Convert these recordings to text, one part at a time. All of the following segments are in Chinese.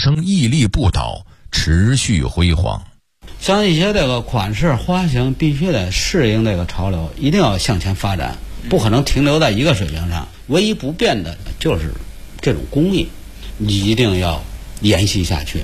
生屹立不倒，持续辉煌。 像一些这个款式花型必须得适应这个潮流，一定要向前发展，不可能停留在一个水平上。唯一不变的就是这种工艺，你一定要延续下去。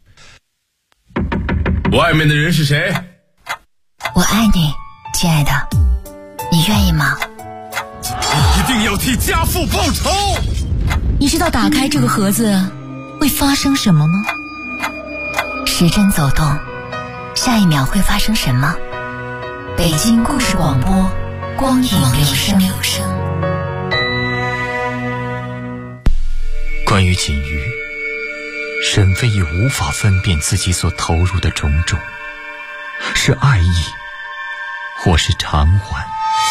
外面的人是谁？ 我爱你，亲爱的，你愿意吗？ 一定要替家父报仇！ 你知道打开这个盒子会发生什么吗？时针走动，下一秒会发生什么？北京故事广播，光影留声。 关于锦瑜，沈飞已无法分辨自己所投入的种种，是爱意，或是偿还。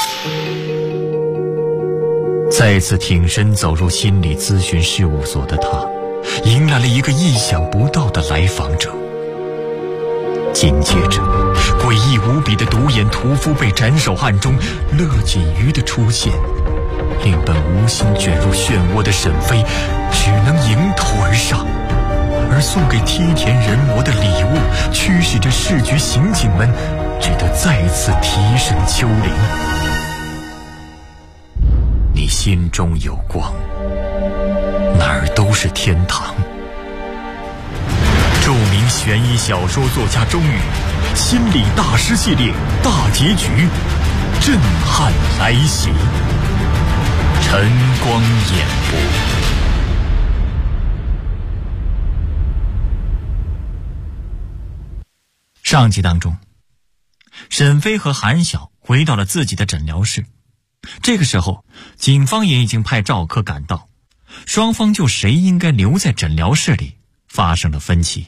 再次挺身走入心理咨询事务所的他，迎来了一个意想不到的来访者。紧接着，诡异无比的独眼屠夫被斩首案中乐锦瑜的出现，令本无心卷入漩涡的沈飞只能迎头而上，而送给梯田人魔的礼物驱使着市局刑警们只得再次提审秋玲。你心中有光，哪儿都是天堂。著名悬疑小说作家钟宇心理大师系列大结局震撼来袭，晨光演播。上集当中，沈飞和韩晓回到了自己的诊疗室。这个时候，警方也已经派赵科赶到，双方就谁应该留在诊疗室里发生了分歧。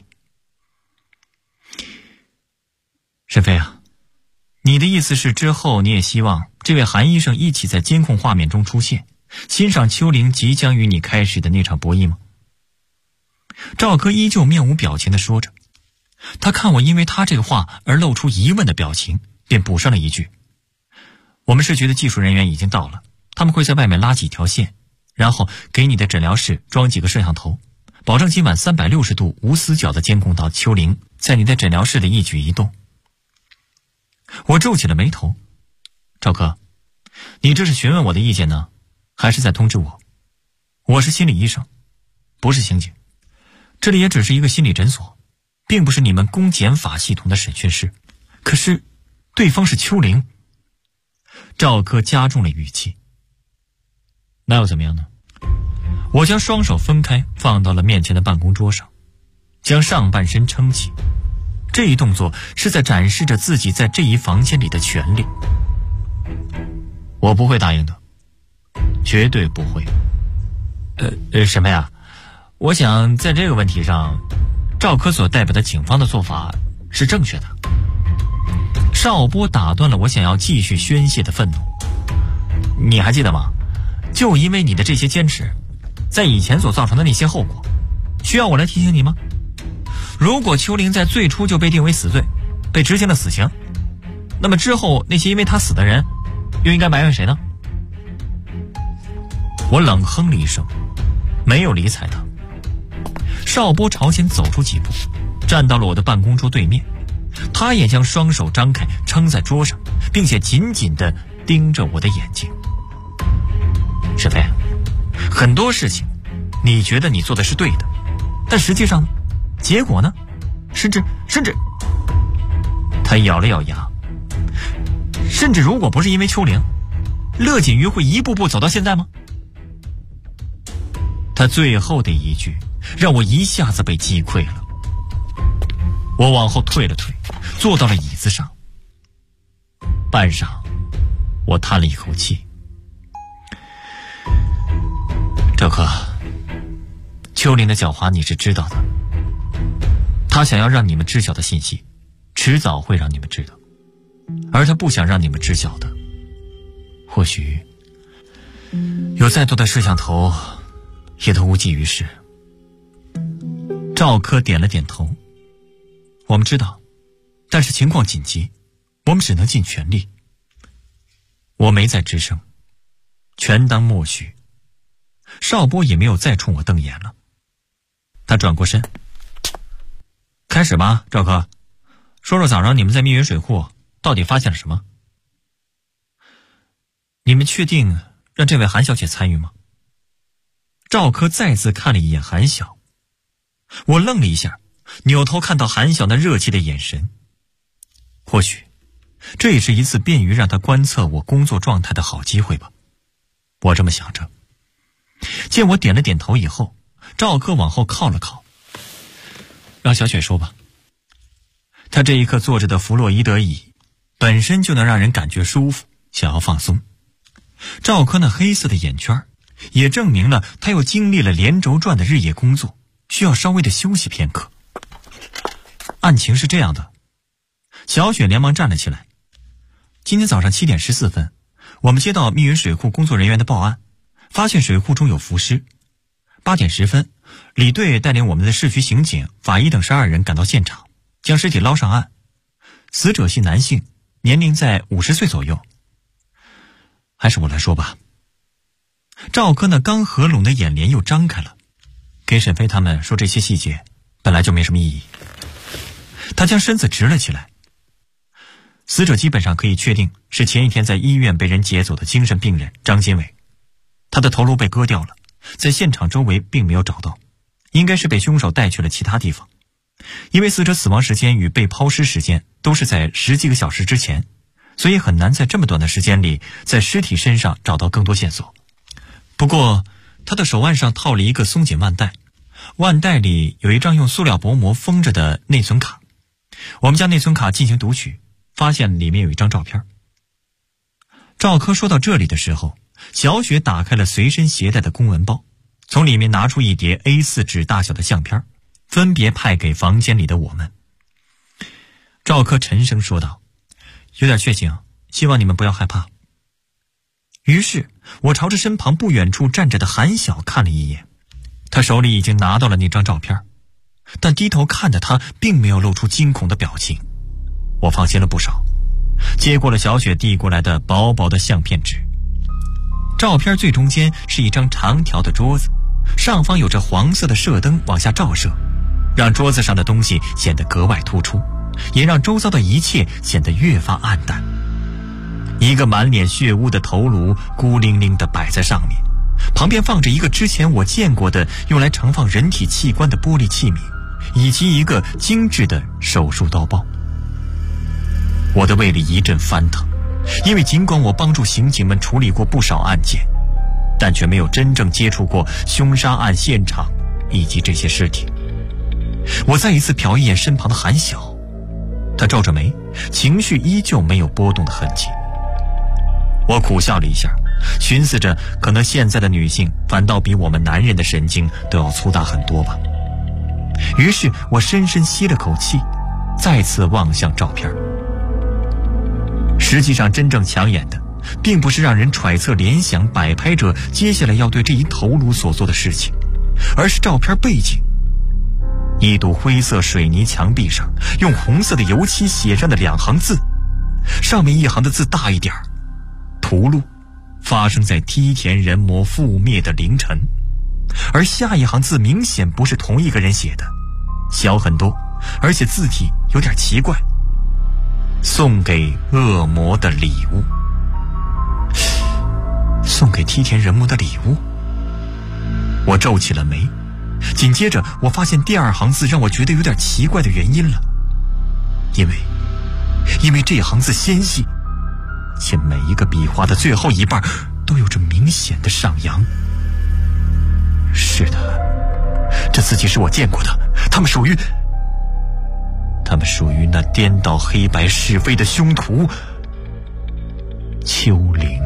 沈飞啊，你的意思是之后你也希望这位韩医生一起在监控画面中出现，欣赏秋玲即将与你开始的那场博弈吗？赵科依旧面无表情地说着，他看我因为他这个话而露出疑问的表情，便补上了一句：我们市局的技术人员已经到了，他们会在外面拉几条线，然后给你的诊疗室装几个摄像头，保证今晚360度无死角地监控到秋玲在你的诊疗室的一举一动。我皱起了眉头，赵科，你这是询问我的意见呢，还是在通知我？我是心理医生，不是刑警，这里也只是一个心理诊所，并不是你们公检法系统的审讯室。可是对方是秋玲。赵科加重了语气。那又怎么样呢？我将双手分开放到了面前的办公桌上，将上半身撑起，这一动作是在展示着自己在这一房间里的权利。我不会答应的，绝对不会。什么呀？我想在这个问题上，赵科所代表的警方的做法是正确的。邵波打断了我想要继续宣泄的愤怒。你还记得吗？就因为你的这些坚持，在以前所造成的那些后果，需要我来提醒你吗？如果秋玲在最初就被定为死罪，被执行了死刑，那么之后那些因为他死的人又应该埋怨谁呢？我冷哼了一声，没有理睬他。邵波朝前走出几步，站到了我的办公桌对面，他也将双手张开撑在桌上，并且紧紧地盯着我的眼睛。沈飞，很多事情你觉得你做的是对的，但实际上呢，结果呢，甚至他咬了咬牙，甚至如果不是因为秋玲，乐锦瑜会一步步走到现在吗？他最后的一句让我一下子被击溃了。我往后退了退，坐到了椅子上。半晌，我叹了一口气。赵科，秋玲的狡猾你是知道的，他想要让你们知晓的信息，迟早会让你们知道，而他不想让你们知晓的，或许有再多的摄像头也都无济于事。赵科点了点头。我们知道，但是情况紧急，我们只能尽全力。我没再吱声，全当默许。邵波也没有再冲我瞪眼了，他转过身， 开始吧，赵科，说说早上你们在密云水库到底发现了什么？你们确定让这位韩小姐参与吗？赵科再次看了一眼韩晓，我愣了一下，扭头看到韩晓那热切的眼神。或许这也是一次便于让他观测我工作状态的好机会吧，我这么想着。见我点了点头以后，赵科往后靠了靠，让小雪说吧。他这一刻坐着的弗洛伊德椅本身就能让人感觉舒服，想要放松。赵科那黑色的眼圈也证明了他又经历了连轴转的日夜工作，需要稍微的休息片刻。案情是这样的，小雪连忙站了起来。今天早上7点14分，我们接到密云水库工作人员的报案，发现水库中有浮尸。8点10分，李队带领我们的市局刑警、法医等12人赶到现场，将尸体捞上岸。死者系男性，年龄在50岁左右。还是我来说吧。赵科那刚合拢的眼帘又张开了，给沈飞他们说这些细节本来就没什么意义。他将身子直了起来。死者基本上可以确定是前一天在医院被人劫走的精神病人张金伟，他的头颅被割掉了，在现场周围并没有找到，应该是被凶手带去了其他地方。因为死者死亡时间与被抛尸时间都是在10几个小时之前，所以很难在这么短的时间里在尸体身上找到更多线索。不过他的手腕上套了一个松紧腕带，腕带里有一张用塑料薄膜封着的内存卡。我们将内存卡进行读取，发现里面有一张照片。赵科说到这里的时候，小雪打开了随身携带的公文包，从里面拿出一叠 A4 纸大小的相片，分别派给房间里的我们。赵科沉声说道：有点血腥，希望你们不要害怕。于是我朝着身旁不远处站着的韩晓看了一眼，他手里已经拿到了那张照片，但低头看的他并没有露出惊恐的表情。我放心了不少，接过了小雪递过来的薄薄的相片纸。照片最中间是一张长条的桌子，上方有着黄色的射灯往下照射，让桌子上的东西显得格外突出，也让周遭的一切显得越发暗淡。一个满脸血污的头颅孤零零地摆在上面，旁边放着一个之前我见过的用来盛放人体器官的玻璃器皿，以及一个精致的手术刀包。我的胃里一阵翻腾，因为尽管我帮助刑警们处理过不少案件，但却没有真正接触过凶杀案现场以及这些尸体。我再一次瞟一眼身旁的韩晓，他皱着眉，情绪依旧没有波动的痕迹。我苦笑了一下，寻思着可能现在的女性反倒比我们男人的神经都要粗大很多吧。于是我深深吸了口气，再次望向照片。实际上真正抢眼的并不是让人揣测联想摆拍者接下来要对这一头颅所做的事情，而是照片背景。一堵灰色水泥墙壁上用红色的油漆写上的2行字，上面一行的字大一点，屠戮发生在梯田人魔覆灭的凌晨，而下一行字明显不是同一个人写的，小很多，而且字体有点奇怪。送给恶魔的礼物。送给梯田人魔的礼物？我皱起了眉，紧接着我发现第2行字让我觉得有点奇怪的原因了，因为这行字纤细，且每一个笔画的最后一半都有着明显的上扬。是的，这字迹是我见过的，他们属于那颠倒黑白是非的凶徒丘陵。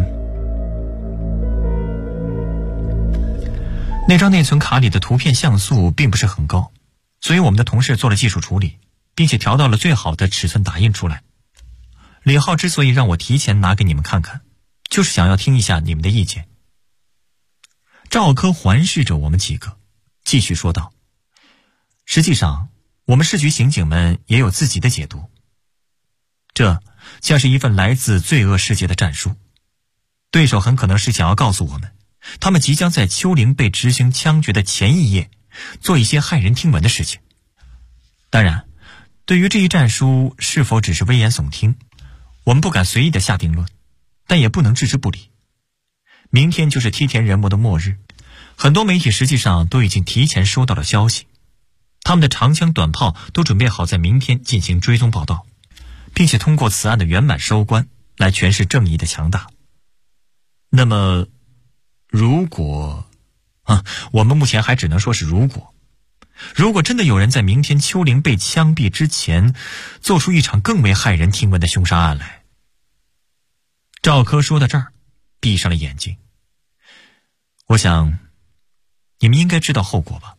那张内存卡里的图片像素并不是很高，所以我们的同事做了技术处理，并且调到了最好的尺寸打印出来。李浩之所以让我提前拿给你们看看，就是想要听一下你们的意见。赵科环视着我们几个，继续说道：实际上我们市局刑警们也有自己的解读，这像是一份来自罪恶世界的战书。对手很可能是想要告诉我们，他们即将在丘陵被执行枪决的前一夜做一些骇人听闻的事情。当然对于这一战书是否只是危言耸听，我们不敢随意的下定论，但也不能置之不理。明天就是梯田人魔的末日，很多媒体实际上都已经提前收到了消息，他们的长枪短炮都准备好在明天进行追踪报道，并且通过此案的圆满收官来诠释正义的强大。那么如果我们目前还只能说是如果真的有人在明天秋玲被枪毙之前做出一场更为骇人听闻的凶杀案来。赵科说到这儿闭上了眼睛。我想你们应该知道后果吧。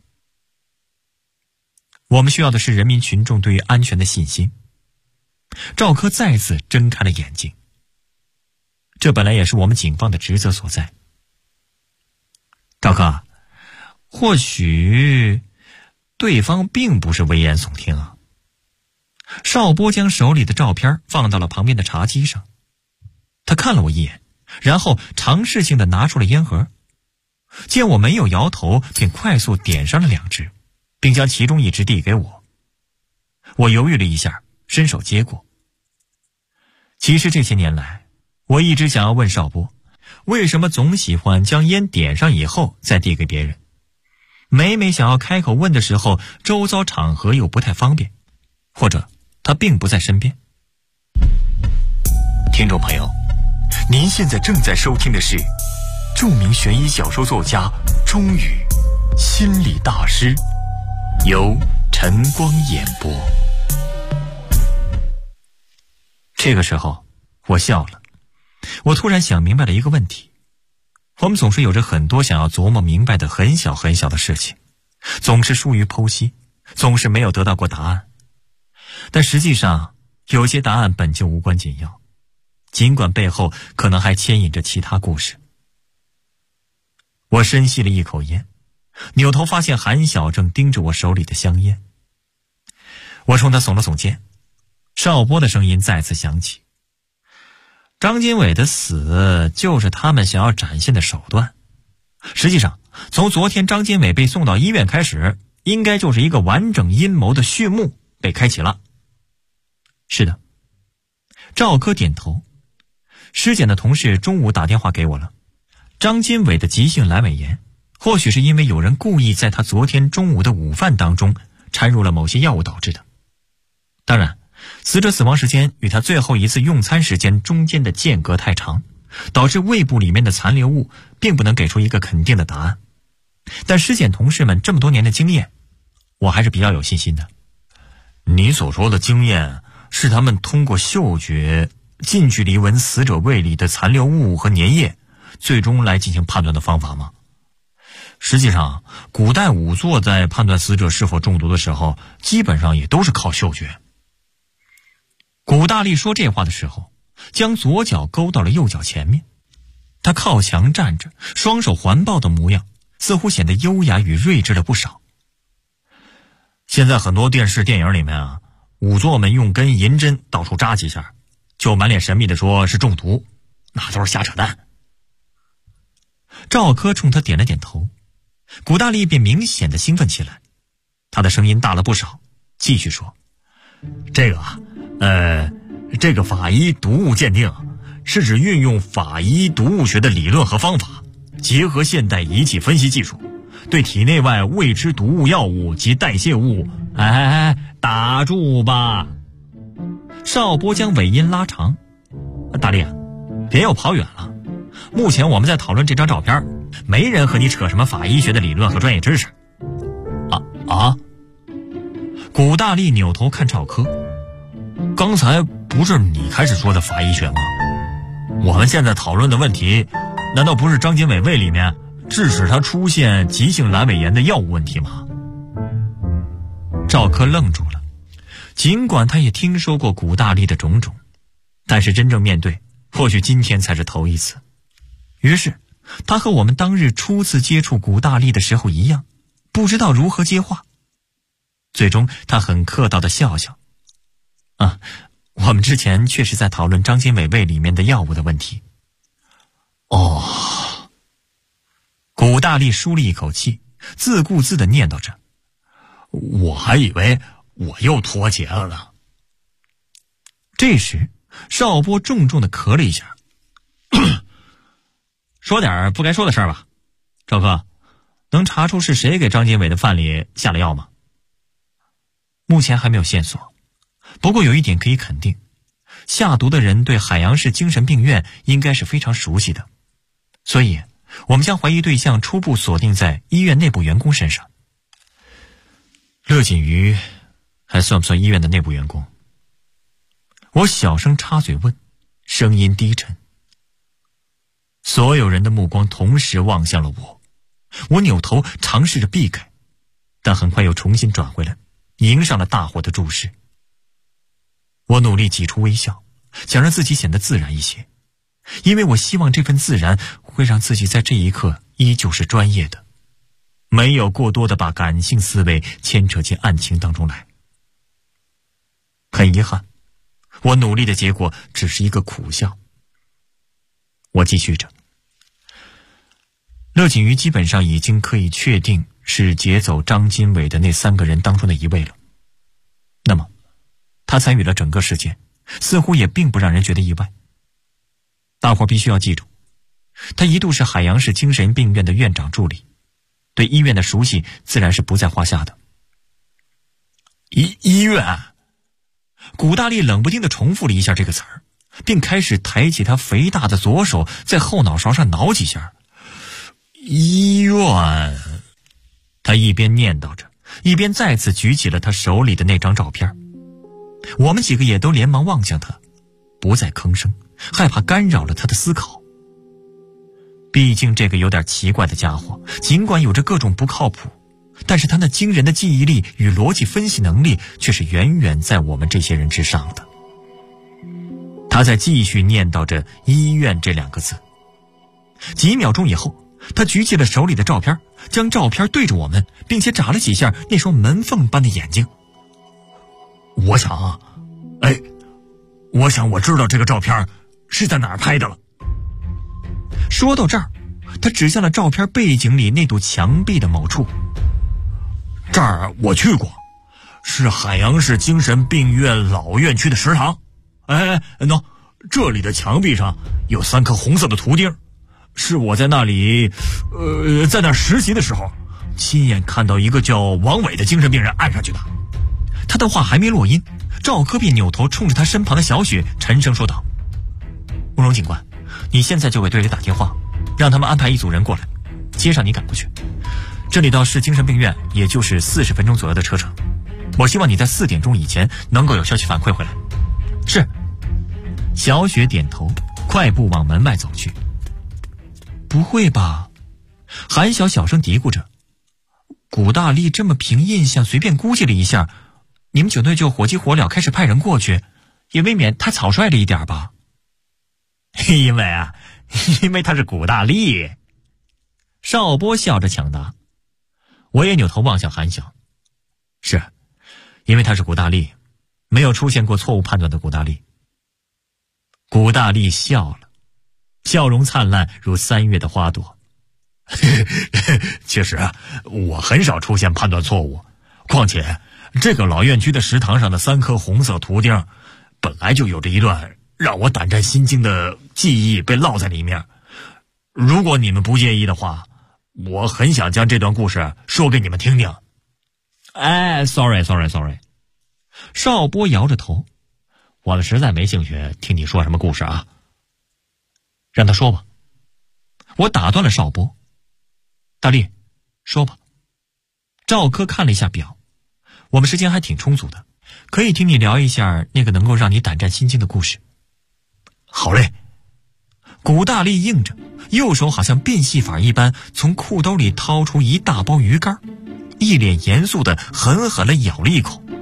我们需要的是人民群众对于安全的信心。赵科再次睁开了眼睛，这本来也是我们警方的职责所在。赵科，或许对方并不是危言耸听啊。邵波将手里的照片放到了旁边的茶几上，他看了我一眼，然后尝试性的拿出了烟盒，见我没有摇头，便快速点上了2支，并将其中1支递给我。我犹豫了一下，伸手接过。其实这些年来，我一直想要问邵波，为什么总喜欢将烟点上以后再递给别人？每每想要开口问的时候，周遭场合又不太方便，或者他并不在身边。听众朋友，您现在正在收听的是著名悬疑小说作家钟宇心理大师，由晨光演播。这个时候我笑了，我突然想明白了一个问题。我们总是有着很多想要琢磨明白的很小很小的事情，总是疏于剖析，总是没有得到过答案。但实际上有些答案本就无关紧要，尽管背后可能还牵引着其他故事。我深吸了一口烟，扭头发现韩晓正盯着我手里的香烟。我冲他耸了耸肩，邵波的声音再次响起。张金伟的死就是他们想要展现的手段。实际上，从昨天张金伟被送到医院开始，应该就是一个完整阴谋的序幕被开启了。是的。赵科点头。尸检的同事中午打电话给我了。张金伟的急性阑尾炎，或许是因为有人故意在他昨天中午的午饭当中掺入了某些药物导致的。当然，死者死亡时间与他最后一次用餐时间中间的间隔太长，导致胃部里面的残留物并不能给出一个肯定的答案。但尸检同事们这么多年的经验，我还是比较有信心的。你所说的经验是他们通过嗅觉近距离闻死者胃里的残留物和粘液，最终来进行判断的方法吗？实际上，古代仵作在判断死者是否中毒的时候，基本上也都是靠嗅觉。古大力说这话的时候，将左脚勾到了右脚前面，他靠墙站着，双手环抱的模样，似乎显得优雅与睿智了不少。现在很多电视电影里面啊，仵作们用根银针到处扎几下，就满脸神秘的说是中毒，那都是瞎扯淡。赵科冲他点了点头，古大力便明显的兴奋起来，他的声音大了不少，继续说：这个法医毒物鉴定是指运用法医毒物学的理论和方法，结合现代仪器分析技术，对体内外未知毒物药物及代谢物……打住吧！邵波将尾音拉长。大力，别又跑远了。目前我们在讨论这张照片，没人和你扯什么法医学的理论和专业知识。古大力扭头看赵科，刚才不是你开始说的法医学吗？我们现在讨论的问题，难道不是张金伟胃里面致使他出现急性阑尾炎的药物问题吗？赵科愣住了，尽管他也听说过古大力的种种，但是真正面对，或许今天才是头一次。于是他和我们当日初次接触古大力的时候一样，不知道如何接话。最终他很客套的笑笑，我们之前确实在讨论张金伟胃里面的药物的问题。古大力舒了一口气，自顾自地念叨着：我还以为我又脱节了呢。这时邵波重重地咳了一下，说点不该说的事儿吧。赵哥，能查出是谁给张金伟的饭里下了药吗？目前还没有线索，不过有一点可以肯定，下毒的人对海洋市精神病院应该是非常熟悉的，所以我们将怀疑对象初步锁定在医院内部员工身上。乐锦瑜还算不算医院的内部员工？我小声插嘴问，声音低沉。所有人的目光同时望向了我，我扭头尝试着避开，但很快又重新转回来，迎上了大伙的注视。我努力挤出微笑，想让自己显得自然一些，因为我希望这份自然会让自己在这一刻依旧是专业的，没有过多的把感性思维牵扯进案情当中来。很遗憾，我努力的结果只是一个苦笑。我继续着，乐锦瑜基本上已经可以确定是劫走张金伟的那3个人当中的一位了。那么他参与了整个事件，似乎也并不让人觉得意外。大伙必须要记住，他一度是海洋市精神病院的院长助理，对医院的熟悉自然是不在话下的。医院？古大力冷不丁地重复了一下这个词儿，并开始抬起他肥大的左手，在后脑勺上挠几下。医院。他一边念叨着，一边再次举起了他手里的那张照片。我们几个也都连忙望向他，不再吭声，害怕干扰了他的思考。毕竟这个有点奇怪的家伙，尽管有着各种不靠谱，但是他那惊人的记忆力与逻辑分析能力却是远远在我们这些人之上的。他在继续念叨着医院这2个字。几秒钟以后，他举起了手里的照片，将照片对着我们，并且眨了几下那双门缝般的眼睛。我想我知道这个照片是在哪儿拍的了。说到这儿，他指向了照片背景里那堵墙壁的某处。这儿我去过，是海洋市精神病院老院区的食堂。这里的墙壁上有3颗红色的图钉，是我在那里在那实习的时候亲眼看到一个叫王伟的精神病人按上去的。他的话还没落音，赵科便扭头冲着他身旁的小雪沉声说道：慕容警官，你现在就给队里打电话，让他们安排一组人过来，接上你赶过去。这里到市精神病院也就是40分钟左右的车程，我希望你在4点钟以前能够有消息反馈回来。是。小雪点头，快步往门外走去。不会吧？韩晓小声嘀咕着。古大力这么凭印象随便估计了一下，你们警队就火急火燎开始派人过去，也未免太草率了一点吧？因为他是古大力。邵波笑着抢答。我也扭头望向韩晓。是，因为他是古大力，没有出现过错误判断的古大力。古大力笑了，笑容灿烂如3月的花朵。确实，我很少出现判断错误，况且这个老院区的食堂上的3颗红色图钉本来就有着一段让我胆战心惊的记忆被烙在里面。如果你们不介意的话，我很想将这段故事说给你们听听。sorry。邵波摇着头，我们实在没兴趣听你说什么故事啊。让他说吧。我打断了邵波。大力，说吧。赵科看了一下表，我们时间还挺充足的，可以听你聊一下那个能够让你胆战心惊的故事。好嘞。古大力应着，右手好像变戏法一般从裤兜里掏出一大包鱼干，一脸严肃的狠狠地咬了一口。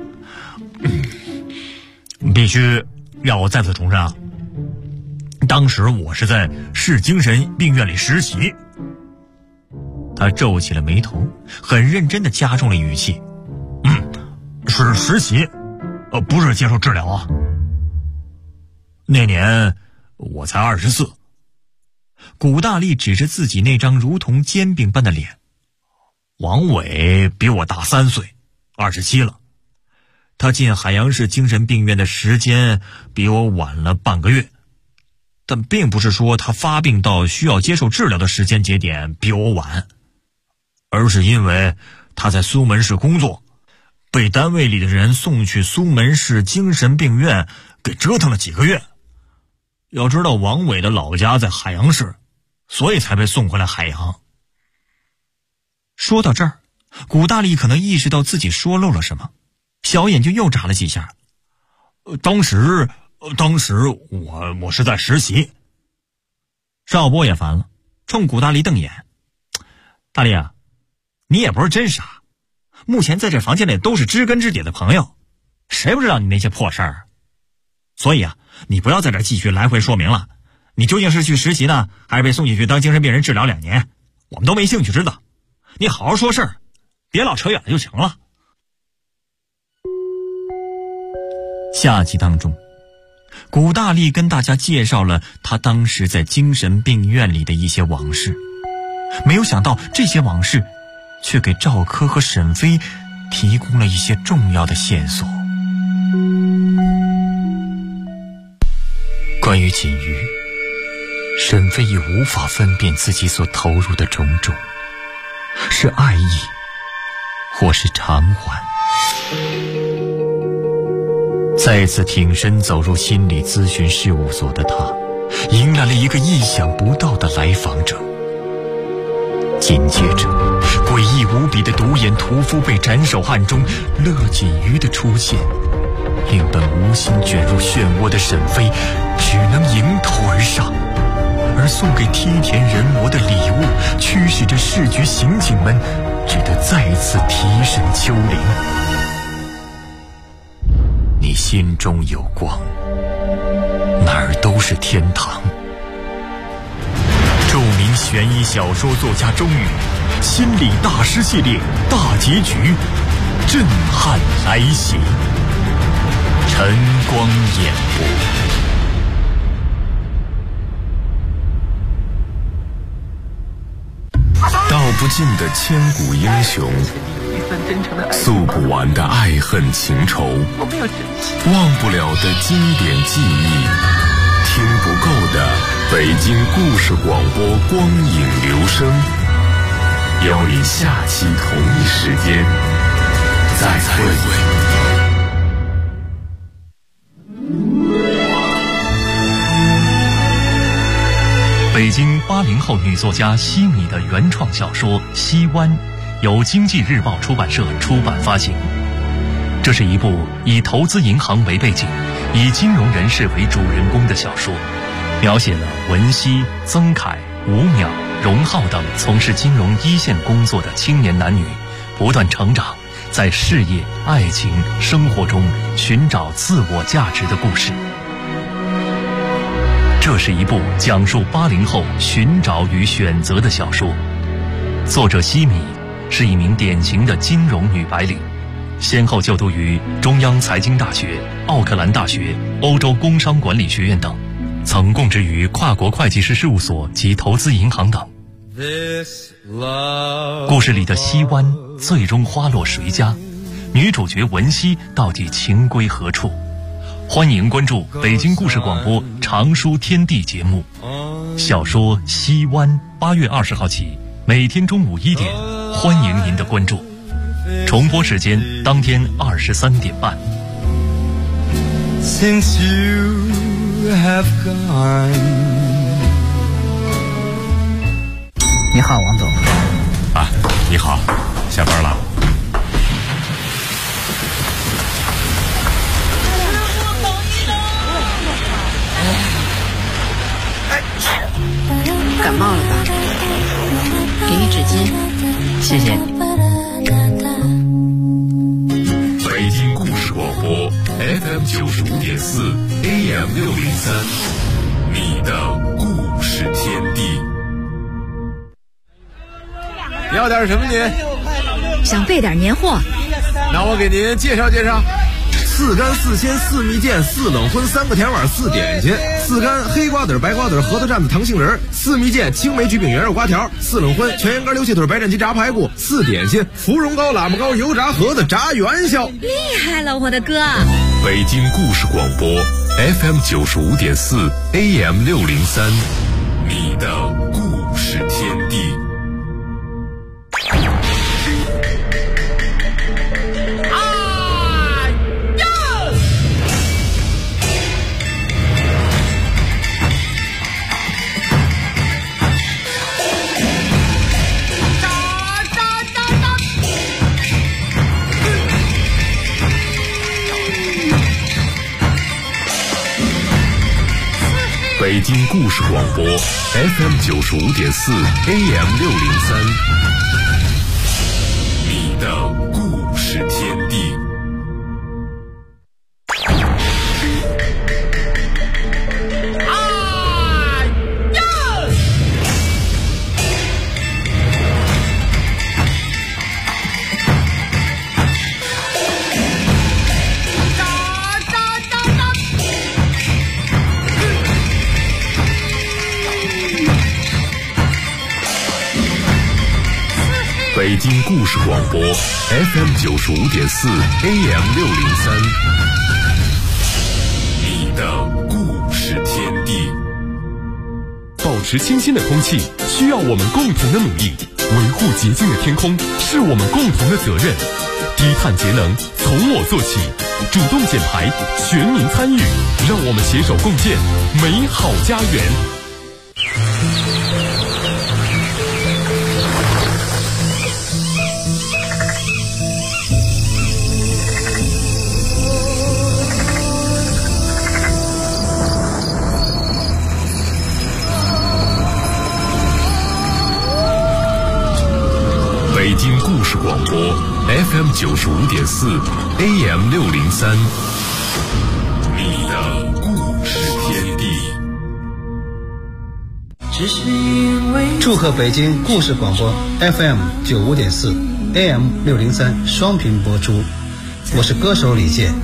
必须要我再次重申啊，当时我是在市精神病院里实习。他皱起了眉头，很认真地加重了语气。是实习，不是接受治疗啊。那年我才24。古大力指着自己那张如同煎饼般的脸。王伟比我大3岁，27了。 他进海洋市精神病院的时间比我晚了半个月，但并不是说他发病到需要接受治疗的时间节点比我晚，而是因为他在苏门市工作，被单位里的人送去苏门市精神病院给折腾了几个月。要知道王伟的老家在海洋市，所以才被送回来海洋。说到这儿，古大力可能意识到自己说漏了什么，小眼睛又眨了几下。当时我是在实习。邵波也烦了，冲古大力瞪眼。大力啊，你也不是真傻，目前在这房间里都是知根知底的朋友，谁不知道你那些破事儿？所以啊，你不要在这继续来回说明了，你究竟是去实习呢，还是被送进去当精神病人治疗2年？我们都没兴趣知道，你好好说事儿，别老扯远了就行了。下集当中，古大力跟大家介绍了他当时在精神病院里的一些往事，没有想到这些往事却给赵柯和沈飞提供了一些重要的线索。关于锦瑜，沈飞已无法分辨自己所投入的种种，是爱意或是偿还。再次挺身走入心理咨询事务所的他，迎来了一个意想不到的来访者。紧接着，诡异无比的独眼屠夫被斩首案中乐锦瑜的出现，令本无心卷入漩涡的沈飞只能迎头而上，而送给梯田人魔的礼物驱使着市局刑警们只得再次提审秋玲。你心中有光，哪儿都是天堂。著名悬疑小说作家钟宇心理大师系列大结局震撼来袭，晨光演播。 道不尽的千古英雄，诉不完的爱恨情仇，忘不了的经典记忆，听不够的北京故事广播光影留声，邀你下期同一时间再会。 北京80后女作家西米的原创小说《西湾》由经济日报出版社出版发行。这是一部以投资银行为背景，以金融人士为主人公的小说，描写了文熙、曾凯、吴淼、荣浩等从事金融一线工作的青年男女不断成长，在事业、爱情、生活中寻找自我价值的故事。这是一部讲述80后寻找与选择的小说。作者西米是一名典型的金融女白领，先后就读于中央财经大学、奥克兰大学、欧洲工商管理学院等，曾供职于跨国会计师事务所及投资银行等。故事里的西湾最终花落谁家？女主角文熙到底情归何处？欢迎关注北京故事广播长书天地节目，小说《西湾》8月20号起，每天中午1点，欢迎您的关注。重播时间当天23点半。 Since you have gone。 你好，王总。 啊，你好，下班了。 感冒了吧？给你纸巾，谢谢你。 北京故事广播 FM 95.4 AM 603，你的故事天地。 要点什么您？ 想备点年货。 那我给您介绍介绍。 4干4鲜4蜜饯4冷荤3个甜碗4点心，4干黑瓜子白瓜子核桃蘸子糖杏仁，4蜜饯青梅焗饼圆肉瓜条，4冷荤全羊肝溜气腿白斩鸡炸排骨，4点心芙蓉糕喇嘛糕油炸盒子炸元宵。 厉害了，我的哥！ 北京故事广播 FM 95.4 AM 603，你的故事天地。北京故事广播 FM 95.4 AM 603，你的故事天地。北京故事广播 FM 95.4 AM 603，你的故事天地。 保持清新的空气需要我们共同的努力，维护洁净的天空是我们共同的责任。低碳节能从我做起，主动减排，全民参与，让我们携手共建美好家园。 北京故事广播 FM 95.4 AM 603，你的故事天地。 祝贺北京故事广播 FM 95.4 AM 603双频播出，我是歌手李健。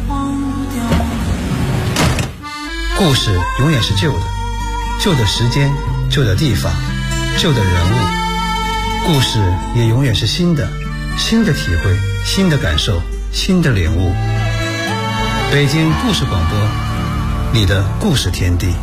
故事永远是旧的，旧的时间，旧的地方，旧的人物。故事也永远是新的，新的体会，新的感受，新的领悟。北京故事广播，你的故事天地。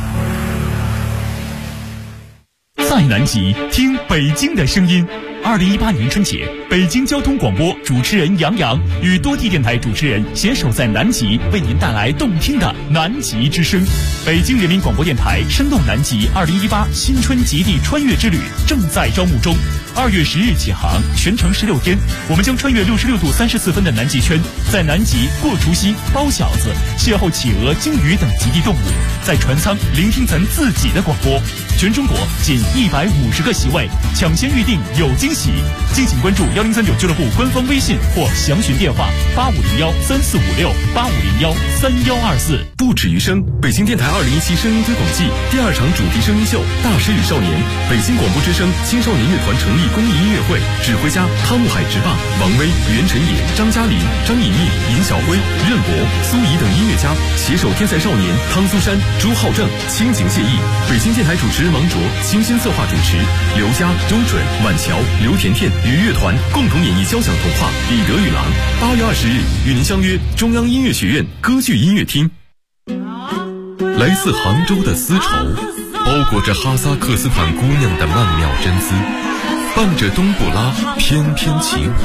在南极听北京的声音。2018年春节，北京交通广播主持人杨洋与多地电台主持人携手在南极，为您带来动听的南极之声。北京人民广播电台生动南极2018新春极地穿越之旅正在招募中，2月10日起航，全程16天，我们将穿越66度34分的南极圈，在南极过除夕、包饺子，邂逅企鹅、鲸鱼等极地动物，在船舱聆听咱自己的广播。全中国仅150个席位，抢先预定有惊喜。敬请关注1039俱乐部官方微信或详询电话8501-3456 8501-3124。 不止于声，北京电台2017声音推广季第2场主题声音秀大师与少年，北京广播之声青少年乐团成立公益音乐会，指挥家汤姆海直棒、王威、袁晨野、张嘉林、张颖毅、尹晓辉、任博、苏怡等音乐家携手天才少年汤苏珊、朱浩正倾情献艺。北京电台主持人王卓精心策划主持，刘佳、周准、晚乔、刘甜甜与乐团共同演绎交响童话《彼得与狼》。8月20日与您相约中央音乐学院歌剧音乐厅。来自杭州的丝绸，包裹着哈萨克斯坦姑娘的曼妙真姿，伴着冬不拉翩翩起舞。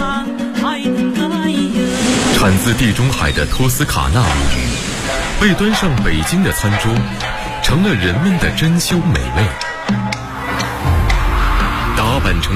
产自地中海的托斯卡纳被端上北京的餐桌，成了人们的珍馐美味。